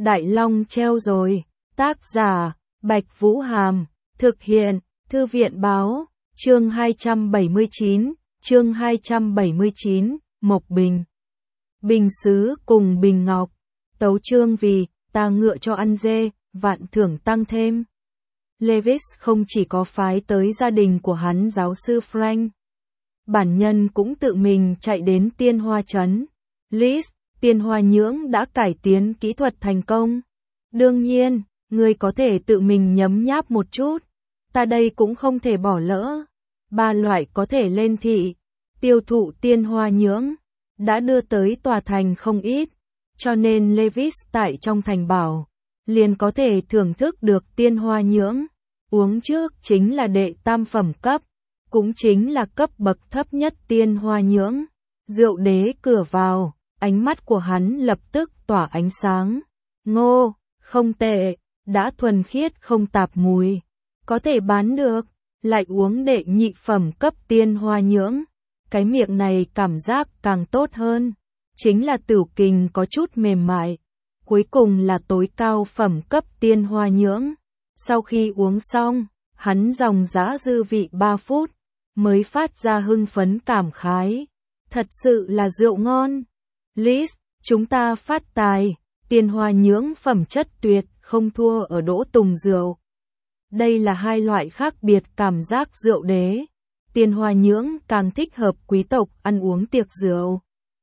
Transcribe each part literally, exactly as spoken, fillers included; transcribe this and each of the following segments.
Đại Long treo rồi. Tác giả, Bạch Vũ Hàm. Thực hiện, Thư viện Báo. Chương hai trăm bảy mươi chín, chương hai trăm bảy mươi chín, Mộc Bình. Bình sứ cùng bình ngọc. Tấu chương vì, ta ngựa cho ăn dê, vạn thưởng tăng thêm. Lewis không chỉ có phái tới gia đình của hắn giáo sư Frank. Bản nhân cũng tự mình chạy đến Tiên Hoa Trấn. Liz, Tiên Hoa Nhưỡng đã cải tiến kỹ thuật thành công. Đương nhiên, ngươi có thể tự mình nhấm nháp một chút. Ta đây cũng không thể bỏ lỡ. Ba loại có thể lên thị, tiêu thụ Tiên Hoa Nhưỡng, đã đưa tới tòa thành không ít. Cho nên Lewis tại trong thành bảo, liền có thể thưởng thức được Tiên Hoa Nhưỡng. Uống trước chính là đệ tam phẩm cấp, cũng chính là cấp bậc thấp nhất Tiên Hoa Nhưỡng. Rượu đế cửa vào, ánh mắt của hắn lập tức tỏa ánh sáng. Ngô, không tệ, đã thuần khiết không tạp mùi, có thể bán được, lại uống đệ nhị phẩm cấp Tiên Hoa Nhưỡng. Cái miệng này cảm giác càng tốt hơn, chính là tửu kình có chút mềm mại. Cuối cùng là tối cao phẩm cấp Tiên Hoa Nhưỡng. Sau khi uống xong, hắn dòng dã dư vị ba phút, mới phát ra hưng phấn cảm khái. Thật sự là rượu ngon. Liz, chúng ta phát tài, Tiên Hoa Nhưỡng phẩm chất tuyệt, không thua ở Đỗ Tùng rượu. Đây là hai loại khác biệt cảm giác rượu đế. Tiên Hoa Nhưỡng càng thích hợp quý tộc ăn uống tiệc rượu.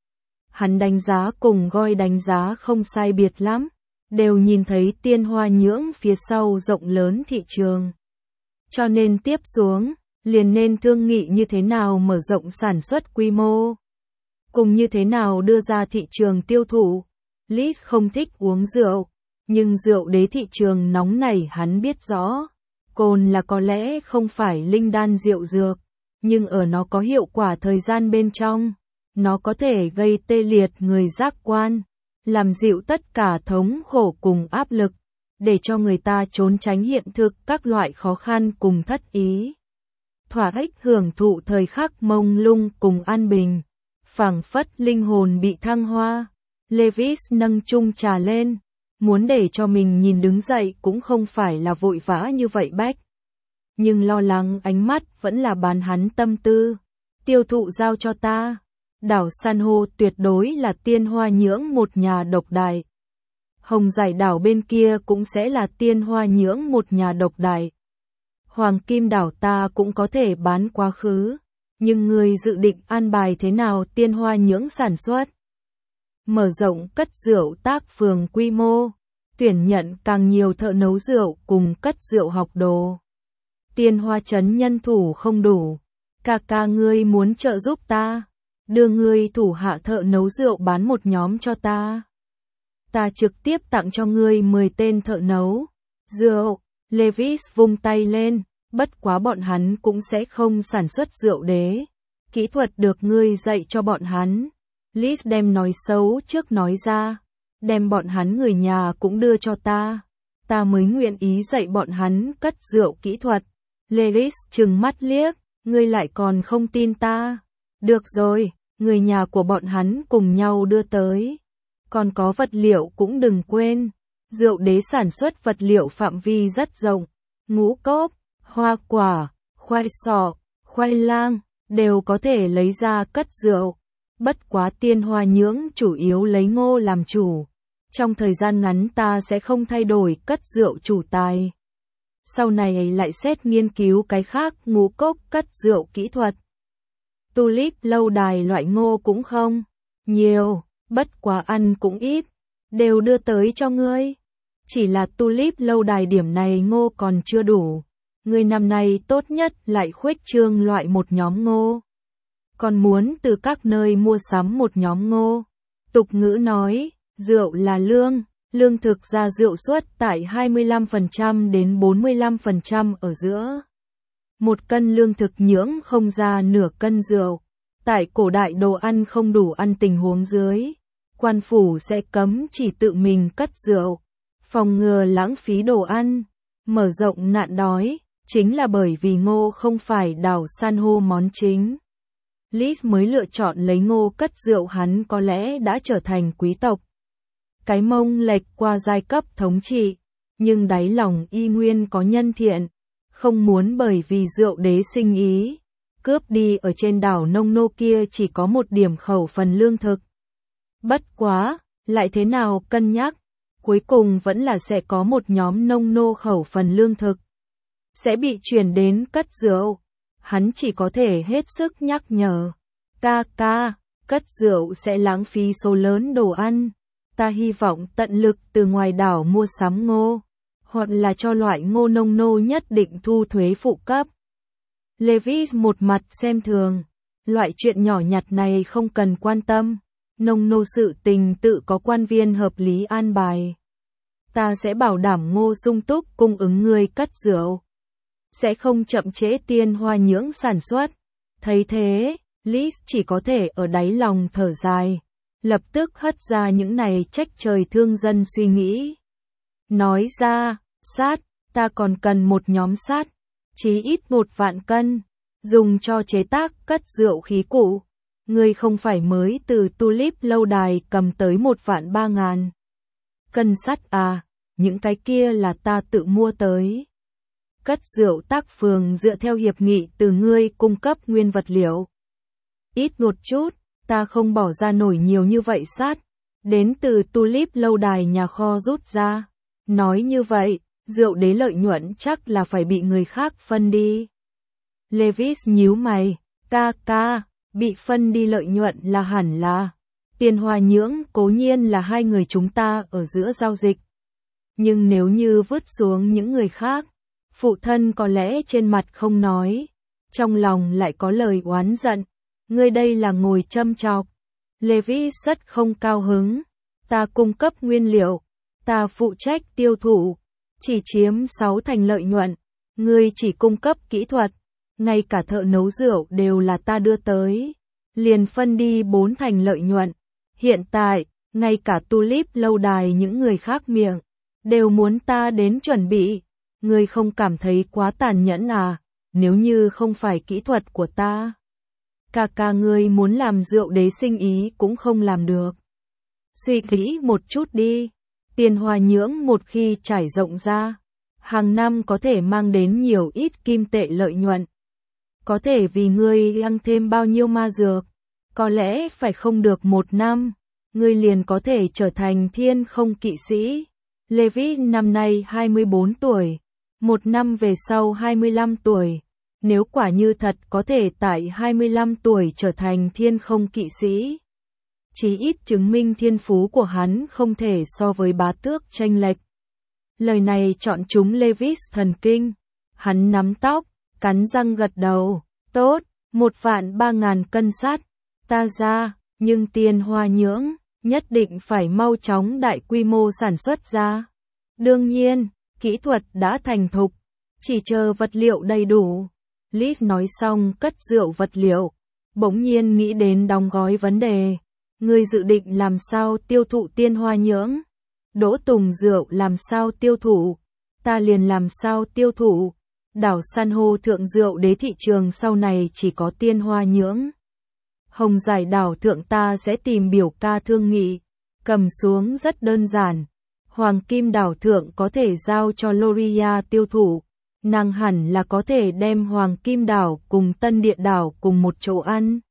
Hắn đánh giá cùng Goi đánh giá không sai biệt lắm, đều nhìn thấy Tiên Hoa Nhưỡng phía sau rộng lớn thị trường. Cho nên tiếp xuống, liền nên thương nghị như thế nào mở rộng sản xuất quy mô, cùng như thế nào đưa ra thị trường tiêu thụ. Liz không thích uống rượu, nhưng rượu đế thị trường nóng này hắn biết rõ. Cồn là có lẽ không phải linh đan rượu dược, nhưng ở nó có hiệu quả thời gian bên trong. Nó có thể gây tê liệt người giác quan, làm dịu tất cả thống khổ cùng áp lực, để cho người ta trốn tránh hiện thực các loại khó khăn cùng thất ý. Thỏa thích hưởng thụ thời khắc mông lung cùng an bình, phảng phất linh hồn bị thăng hoa. Lewis nâng chung trà lên, muốn để cho mình nhìn đứng dậy cũng không phải là vội vã như vậy bách. Nhưng lo lắng ánh mắt vẫn là bán hắn tâm tư. Tiêu thụ giao cho ta. Đảo San hô tuyệt đối là Tiên Hoa Nhưỡng một nhà độc đại. Hồng Giải đảo bên kia cũng sẽ là Tiên Hoa Nhưỡng một nhà độc đại. Hoàng Kim đảo ta cũng có thể bán quá khứ, nhưng người dự định an bài thế nào Tiên Hoa Nhưỡng sản xuất? Mở rộng cất rượu tác phường quy mô, tuyển nhận càng nhiều thợ nấu rượu cùng cất rượu học đồ. Tiên Hoa Trấn nhân thủ không đủ, ca ca ngươi muốn trợ giúp ta, đưa ngươi thủ hạ thợ nấu rượu bán một nhóm cho ta. Ta trực tiếp tặng cho ngươi mười tên thợ nấu rượu. Lewis vung tay lên, bất quá bọn hắn cũng sẽ không sản xuất rượu đế. Kỹ thuật được ngươi dạy cho bọn hắn. Liz đem nói xấu trước nói ra, đem bọn hắn người nhà cũng đưa cho ta. Ta mới nguyện ý dạy bọn hắn cất rượu kỹ thuật. Lewis trừng mắt liếc, ngươi lại còn không tin ta. Được rồi, người nhà của bọn hắn cùng nhau đưa tới. Còn có vật liệu cũng đừng quên. Rượu đế sản xuất vật liệu phạm vi rất rộng. Ngũ cốc, hoa quả, khoai sọ, khoai lang, đều có thể lấy ra cất rượu. Bất quá Tiên Hoa Nhưỡng chủ yếu lấy ngô làm chủ. Trong thời gian ngắn ta sẽ không thay đổi cất rượu chủ tài. Sau này lại xét nghiên cứu cái khác ngũ cốc cất rượu kỹ thuật. Tulip lâu đài loại ngô cũng không nhiều, bất quá ăn cũng ít, đều đưa tới cho ngươi. Chỉ là tulip lâu đài điểm này ngô còn chưa đủ. Ngươi năm nay tốt nhất lại khuếch trương loại một nhóm ngô. Còn muốn từ các nơi mua sắm một nhóm ngô. Tục ngữ nói, rượu là lương, lương thực ra rượu suất tại hai mươi lăm phần trăm đến bốn mươi lăm phần trăm ở giữa. Một cân lương thực nhưỡng không ra nửa cân rượu. Tại cổ đại đồ ăn không đủ ăn tình huống dưới, quan phủ sẽ cấm chỉ tự mình cất rượu, phòng ngừa lãng phí đồ ăn, mở rộng nạn đói, chính là bởi vì ngô không phải đảo san hô món chính. Liz mới lựa chọn lấy ngô cất rượu, hắn có lẽ đã trở thành quý tộc. cái mông lệch qua giai cấp thống trị, nhưng đáy lòng y nguyên có nhân thiện, không muốn bởi vì rượu đế sinh ý, cướp đi ở trên đảo nông nô kia chỉ có một điểm khẩu phần lương thực. Bất quá, lại thế nào cân nhắc, cuối cùng vẫn là sẽ có một nhóm nông nô khẩu phần lương thực sẽ bị chuyển đến cất rượu. Hắn chỉ có thể hết sức nhắc nhở, ca ca, cất rượu sẽ lãng phí số lớn đồ ăn, ta hy vọng tận lực từ ngoài đảo mua sắm ngô, hoặc là cho loại ngô nông nô nhất định thu thuế phụ cấp. Levis một mặt xem thường, loại chuyện nhỏ nhặt này không cần quan tâm, nông nô sự tình tự có quan viên hợp lý an bài. Ta sẽ bảo đảm ngô sung túc cung ứng người cất rượu, sẽ không chậm trễ Tiên Hoa Nhưỡng sản xuất. Thấy thế, Liz chỉ có thể ở đáy lòng thở dài, lập tức hất ra những này trách trời thương dân suy nghĩ. Nói ra, sát, ta còn cần một nhóm sát, chí ít một vạn cân, dùng cho chế tác cất rượu khí cụ. Ngươi không phải mới từ Tulip lâu đài cầm tới một vạn ba ngàn cân sắt à, những cái kia là ta tự mua tới. Cất rượu tác phường dựa theo hiệp nghị từ ngươi cung cấp nguyên vật liệu. Ít một chút, ta không bỏ ra nổi nhiều như vậy sát, đến từ Tulip lâu đài nhà kho rút ra. Nói như vậy, rượu đế lợi nhuận chắc là phải bị người khác phân đi. Levis nhíu mày, ca ca, bị phân đi lợi nhuận là hẳn là. Tiên Hoa Nhưỡng cố nhiên là hai người chúng ta ở giữa giao dịch. Nhưng nếu như vứt xuống những người khác, phụ thân có lẽ trên mặt không nói, trong lòng lại có lời oán giận. Ngươi đây là ngồi châm chọc. Levis rất không cao hứng. Ta cung cấp nguyên liệu, ta phụ trách tiêu thụ, chỉ chiếm sáu thành lợi nhuận. Ngươi chỉ cung cấp kỹ thuật, ngay cả thợ nấu rượu đều là ta đưa tới, liền phân đi bốn thành lợi nhuận. Hiện tại, ngay cả Tulip lâu đài những người khác miệng đều muốn ta đến chuẩn bị. Ngươi không cảm thấy quá tàn nhẫn à? Nếu như không phải kỹ thuật của ta, ca ca ngươi muốn làm rượu đế sinh ý cũng không làm được. Suy nghĩ một chút đi, Tiên Hoa Nhưỡng một khi trải rộng ra, hàng năm có thể mang đến nhiều ít kim tệ lợi nhuận. Có thể vì ngươi ăn thêm bao nhiêu ma dược, có lẽ phải không được một năm, ngươi liền có thể trở thành thiên không kỵ sĩ. Levi năm nay hai mươi bốn tuổi, một năm về sau hai mươi lăm tuổi. Nếu quả như thật có thể tại hai mươi lăm tuổi trở thành thiên không kỵ sĩ, chí ít chứng minh thiên phú của hắn không thể so với bá tước chênh lệch. Lời này chọn chúng Levis thần kinh, hắn nắm tóc, cắn răng gật đầu, tốt, một vạn ba ngàn cân sắt, ta ra, nhưng Tiên Hoa Nhưỡng nhất định phải mau chóng đại quy mô sản xuất ra. Đương nhiên, kỹ thuật đã thành thục, chỉ chờ vật liệu đầy đủ. Liz nói xong cất rượu vật liệu, bỗng nhiên nghĩ đến đóng gói vấn đề. Ngươi dự định làm sao tiêu thụ Tiên Hoa Nhưỡng? Đỗ Tùng rượu làm sao tiêu thụ? Ta liền làm sao tiêu thụ? Đảo san hô thượng rượu đế thị trường sau này chỉ có Tiên Hoa Nhưỡng. Hồng Giải đảo thượng ta sẽ tìm biểu ca thương nghị, cầm xuống rất đơn giản. Hoàng Kim đảo thượng có thể giao cho Loria tiêu thụ. Nàng hẳn là có thể đem Hoàng Kim đảo cùng Tân Địa đảo cùng một chỗ ăn.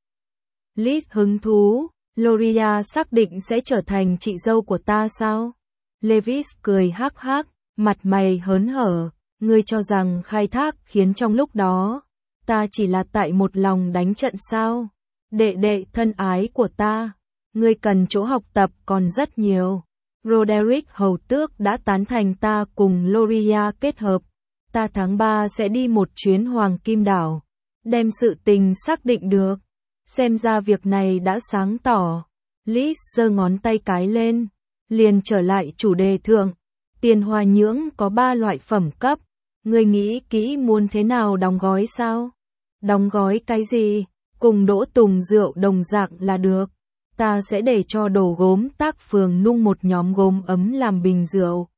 Liz hứng thú, Loria xác định sẽ trở thành chị dâu của ta sao? Levis cười hắc hắc, mặt mày hớn hở, ngươi cho rằng khai thác khiến trong lúc đó, ta chỉ là tại một lòng đánh trận sao? Đệ đệ thân ái của ta, ngươi cần chỗ học tập còn rất nhiều. Roderick hầu tước đã tán thành ta cùng Loria kết hợp. Ta tháng ba sẽ đi một chuyến Hoàng Kim đảo, đem sự tình xác định được. Xem ra việc này đã sáng tỏ. Liz giơ ngón tay cái lên, liền trở lại chủ đề thượng. Tiên Hoa Nhưỡng có ba loại phẩm cấp, ngươi nghĩ kỹ muốn thế nào đóng gói sao? Đóng gói cái gì? Cùng Đỗ Tùng rượu đồng dạng là được. Ta sẽ để cho đồ gốm tác phường nung một nhóm gốm ấm làm bình rượu.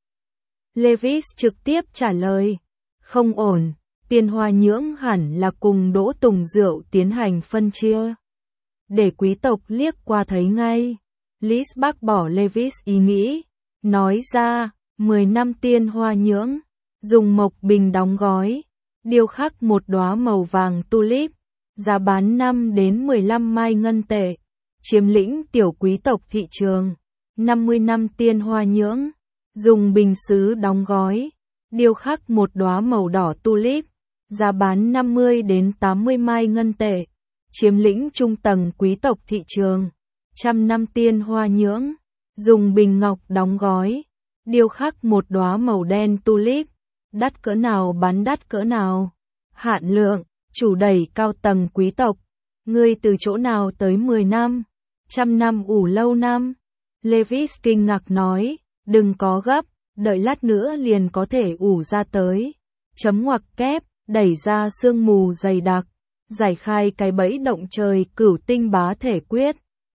Levis trực tiếp trả lời. Không ổn, Tiên Hoa Nhưỡng hẳn là cùng Đỗ Tùng rượu tiến hành phân chia. Để quý tộc liếc qua thấy ngay. Liz bác bỏ Levis ý nghĩ, nói ra, mười năm tiên hoa nhưỡng, dùng mộc bình đóng gói, điêu khắc một đóa màu vàng tulip, giá bán năm đến mười lăm mai ngân tệ, chiếm lĩnh tiểu quý tộc thị trường. năm mươi năm tiên hoa nhưỡng, dùng bình sứ đóng gói, điêu khắc một đóa màu đỏ tulip, giá bán năm mươi đến tám mươi mai ngân tệ, chiếm lĩnh trung tầng quý tộc thị trường. Trăm năm tiên hoa nhưỡng, dùng bình ngọc đóng gói, điêu khắc một đóa màu đen tulip, đắt cỡ nào bán đắt cỡ nào. Hạn lượng, chủ đẩy cao tầng quý tộc, ngươi từ chỗ nào tới mười năm, trăm năm ủ lâu năm. Lewis kinh ngạc nói, đừng có gấp, đợi lát nữa liền có thể ủ ra tới. Chấm ngoặc kép, đẩy ra sương mù dày đặc, giải khai cái bẫy động trời cửu tinh bá thể quyết.